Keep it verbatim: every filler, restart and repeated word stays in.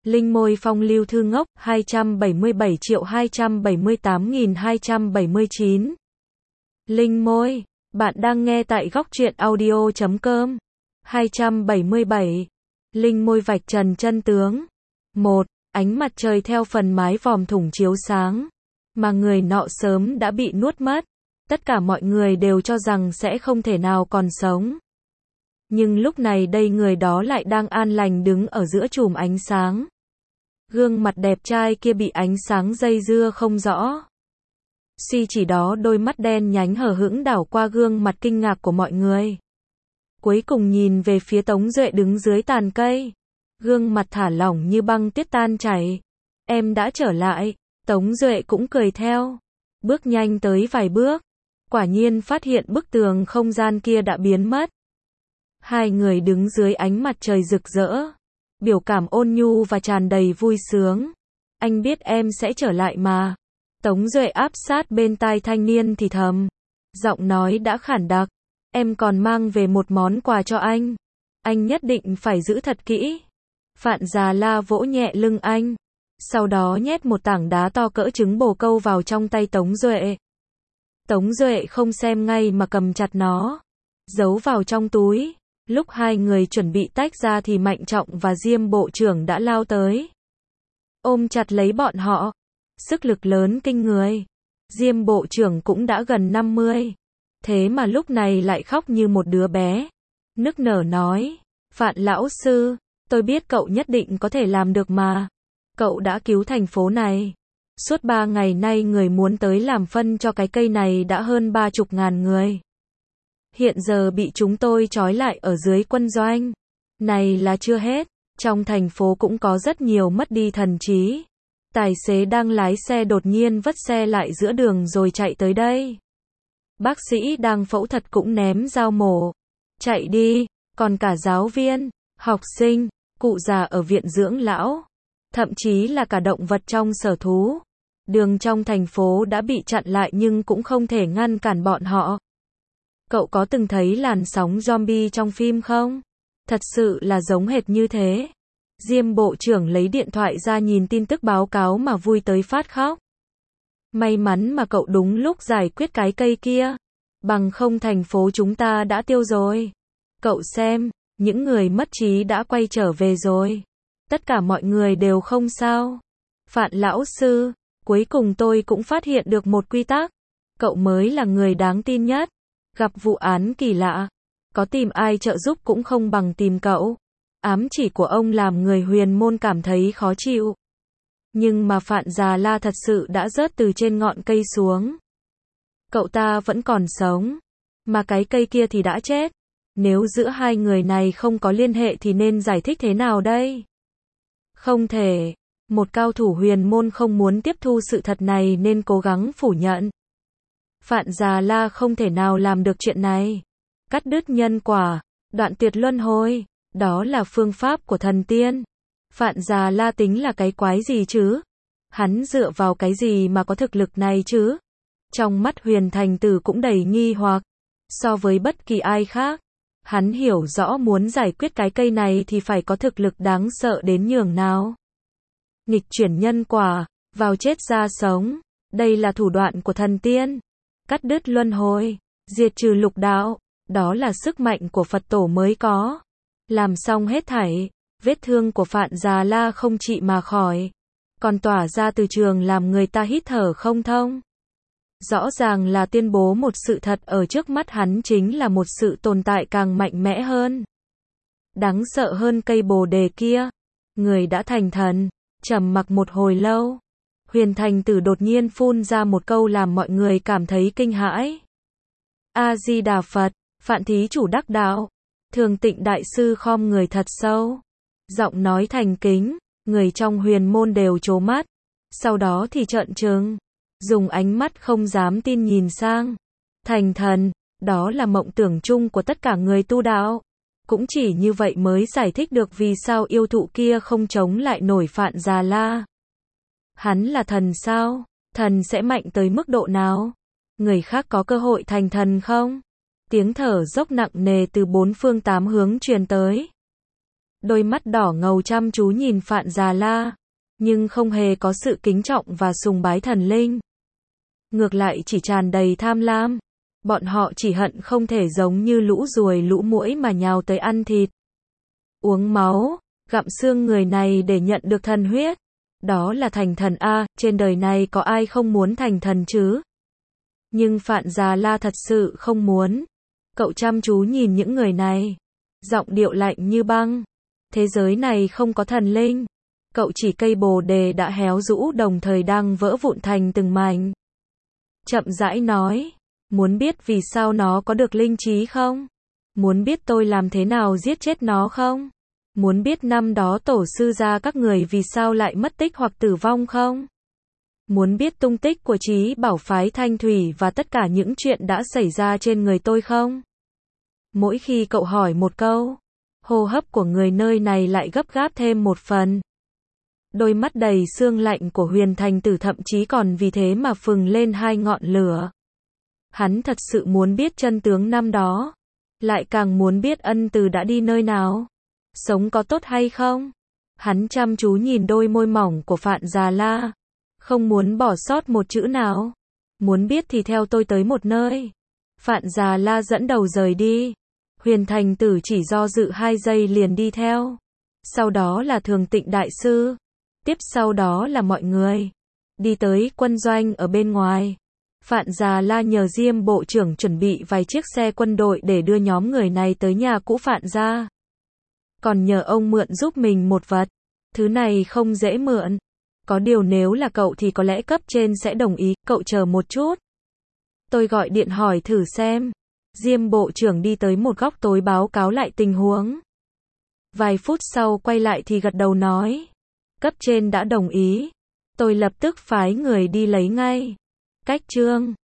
Linh môi phong lưu thư ngốc, hai trăm bảy mươi bảy triệu hai trăm bảy mươi tám nghìn hai trăm bảy mươi chín. Linh môi, bạn đang nghe tại góc truyện audio chấm com. hai trăm bảy mươi bảy. Linh môi vạch trần chân tướng. một. Ánh mặt trời theo phần mái vòm thủng chiếu sáng, mà người nọ sớm đã bị nuốt mất. Tất cả mọi người đều cho rằng sẽ không thể nào còn sống. Nhưng lúc này đây người đó lại đang an lành đứng ở giữa chùm ánh sáng. Gương mặt đẹp trai kia bị ánh sáng dây dưa không rõ. Suy chỉ đó đôi mắt đen nhánh hờ hững đảo qua gương mặt kinh ngạc của mọi người. Cuối cùng nhìn về phía Tống Duệ đứng dưới tàn cây. Gương mặt thả lỏng như băng tuyết tan chảy. Em đã trở lại. Tống Duệ cũng cười theo. Bước nhanh tới vài bước. Quả nhiên phát hiện bức tường không gian kia đã biến mất. Hai người đứng dưới ánh mặt trời rực rỡ. Biểu cảm ôn nhu và tràn đầy vui sướng. Anh biết em sẽ trở lại mà. Tống Duệ áp sát bên tai thanh niên thì thầm. Giọng nói đã khản đặc. Em còn mang về một món quà cho anh. Anh nhất định phải giữ thật kỹ. Phạn Già La vỗ nhẹ lưng anh. Sau đó nhét một tảng đá to cỡ trứng bồ câu vào trong tay Tống Duệ. Tống Duệ không xem ngay mà cầm chặt nó. Giấu vào trong túi. Lúc hai người chuẩn bị tách ra thì Mạnh Trọng và Diêm Bộ trưởng đã lao tới. Ôm chặt lấy bọn họ. Sức lực lớn kinh người. Diêm Bộ trưởng cũng đã gần năm mươi. Thế mà lúc này lại khóc như một đứa bé. Nức nở nói. Phạn lão sư, tôi biết cậu nhất định có thể làm được mà. Cậu đã cứu thành phố này. Suốt ba ngày nay người muốn tới làm phân cho cái cây này đã hơn ba chục ngàn người. Hiện giờ bị chúng tôi trói lại ở dưới quân doanh. Này là chưa hết. Trong thành phố cũng có rất nhiều mất đi thần trí. Tài xế đang lái xe đột nhiên vất xe lại giữa đường rồi chạy tới đây. Bác sĩ đang phẫu thuật cũng ném dao mổ. Chạy đi. Còn cả giáo viên, học sinh, cụ già ở viện dưỡng lão. Thậm chí là cả động vật trong sở thú. Đường trong thành phố đã bị chặn lại nhưng cũng không thể ngăn cản bọn họ. Cậu có từng thấy làn sóng zombie trong phim không? Thật sự là giống hệt như thế. Diêm Bộ trưởng lấy điện thoại ra nhìn tin tức báo cáo mà vui tới phát khóc. May mắn mà cậu đúng lúc giải quyết cái cây kia. Bằng không thành phố chúng ta đã tiêu rồi. Cậu xem, những người mất trí đã quay trở về rồi. Tất cả mọi người đều không sao. Phạn lão sư, cuối cùng tôi cũng phát hiện được một quy tắc. Cậu mới là người đáng tin nhất. Gặp vụ án kỳ lạ, có tìm ai trợ giúp cũng không bằng tìm cậu. Ám chỉ của ông làm người huyền môn cảm thấy khó chịu. Nhưng mà Phạn Già La thật sự đã rớt từ trên ngọn cây xuống. Cậu ta vẫn còn sống, mà cái cây kia thì đã chết. Nếu giữa hai người này không có liên hệ thì nên giải thích thế nào đây? Không thể. Một cao thủ huyền môn không muốn tiếp thu sự thật này nên cố gắng phủ nhận. Phạn Già La không thể nào làm được chuyện này. Cắt đứt nhân quả, đoạn tuyệt luân hồi, đó là phương pháp của thần tiên. Phạn Già La tính là cái quái gì chứ? Hắn dựa vào cái gì mà có thực lực này chứ? Trong mắt Huyền Thành Tử cũng đầy nghi hoặc. So với bất kỳ ai khác, hắn hiểu rõ muốn giải quyết cái cây này thì phải có thực lực đáng sợ đến nhường nào. Nghịch chuyển nhân quả, vào chết ra sống. Đây là thủ đoạn của thần tiên. Cắt đứt luân hồi, diệt trừ lục đạo, đó là sức mạnh của Phật tổ mới có. Làm xong hết thảy, vết thương của Phạn Già La không trị mà khỏi, còn tỏa ra từ trường làm người ta hít thở không thông. Rõ ràng là tuyên bố một sự thật ở trước mắt hắn chính là một sự tồn tại càng mạnh mẽ hơn. Đáng sợ hơn cây bồ đề kia. Người đã thành thần, trầm mặc một hồi lâu. Huyền Thành Tử đột nhiên phun ra một câu làm mọi người cảm thấy kinh hãi. A-di-đà Phật, Phạn thí chủ đắc đạo. Thường Tịnh đại sư khom người thật sâu. Giọng nói thành kính, người trong huyền môn đều trố mắt. Sau đó thì trợn trừng, dùng ánh mắt không dám tin nhìn sang. Thành thần, đó là mộng tưởng chung của tất cả người tu đạo. Cũng chỉ như vậy mới giải thích được vì sao yêu thụ kia không chống lại nổi Phạn Già La. Hắn là thần sao? Thần sẽ mạnh tới mức độ nào? Người khác có cơ hội thành thần không? Tiếng thở dốc nặng nề từ bốn phương tám hướng truyền tới. Đôi mắt đỏ ngầu chăm chú nhìn Phạn Già La, nhưng không hề có sự kính trọng và sùng bái thần linh. Ngược lại chỉ tràn đầy tham lam. Bọn họ chỉ hận không thể giống như lũ ruồi lũ muỗi mà nhào tới ăn thịt, uống máu, gặm xương người này để nhận được thần huyết. Đó là thành thần a, trên đời này có ai không muốn thành thần chứ? Nhưng Phạn Già La thật sự không muốn. Cậu chăm chú nhìn những người này, giọng điệu lạnh như băng. Thế giới này không có thần linh. Cậu chỉ cây bồ đề đã héo rũ đồng thời đang vỡ vụn thành từng mảnh. Chậm rãi nói, muốn biết vì sao nó có được linh trí không? Muốn biết tôi làm thế nào giết chết nó không? Muốn biết năm đó tổ sư gia các người vì sao lại mất tích hoặc tử vong không? Muốn biết tung tích của Trí Bảo phái Thanh Thủy và tất cả những chuyện đã xảy ra trên người tôi không? Mỗi khi cậu hỏi một câu, hô hấp của người nơi này lại gấp gáp thêm một phần. Đôi mắt đầy sương lạnh của Huyền Thành Tử thậm chí còn vì thế mà phừng lên hai ngọn lửa. Hắn thật sự muốn biết chân tướng năm đó, lại càng muốn biết Ân Từ đã đi nơi nào, sống có tốt hay không. Hắn chăm chú nhìn đôi môi mỏng của Phạn Già La, không muốn bỏ sót một chữ nào. Muốn biết thì theo tôi tới một nơi. Phạn Già La dẫn đầu rời đi. Huyền Thành Tử chỉ do dự hai giây liền đi theo. Sau đó là Thường Tịnh Đại Sư. Tiếp sau đó là mọi người. Đi tới quân doanh ở bên ngoài. Phạn Già La nhờ Diêm Bộ trưởng chuẩn bị vài chiếc xe quân đội để đưa nhóm người này tới nhà cũ Phạn gia. Còn nhờ ông mượn giúp mình một vật. Thứ này không dễ mượn. Có điều nếu là cậu thì có lẽ cấp trên sẽ đồng ý, cậu chờ một chút. Tôi gọi điện hỏi thử xem. Diêm Bộ trưởng đi tới một góc tối báo cáo lại tình huống. Vài phút sau quay lại thì gật đầu nói. Cấp trên đã đồng ý. Tôi lập tức phái người đi lấy ngay. Cách chương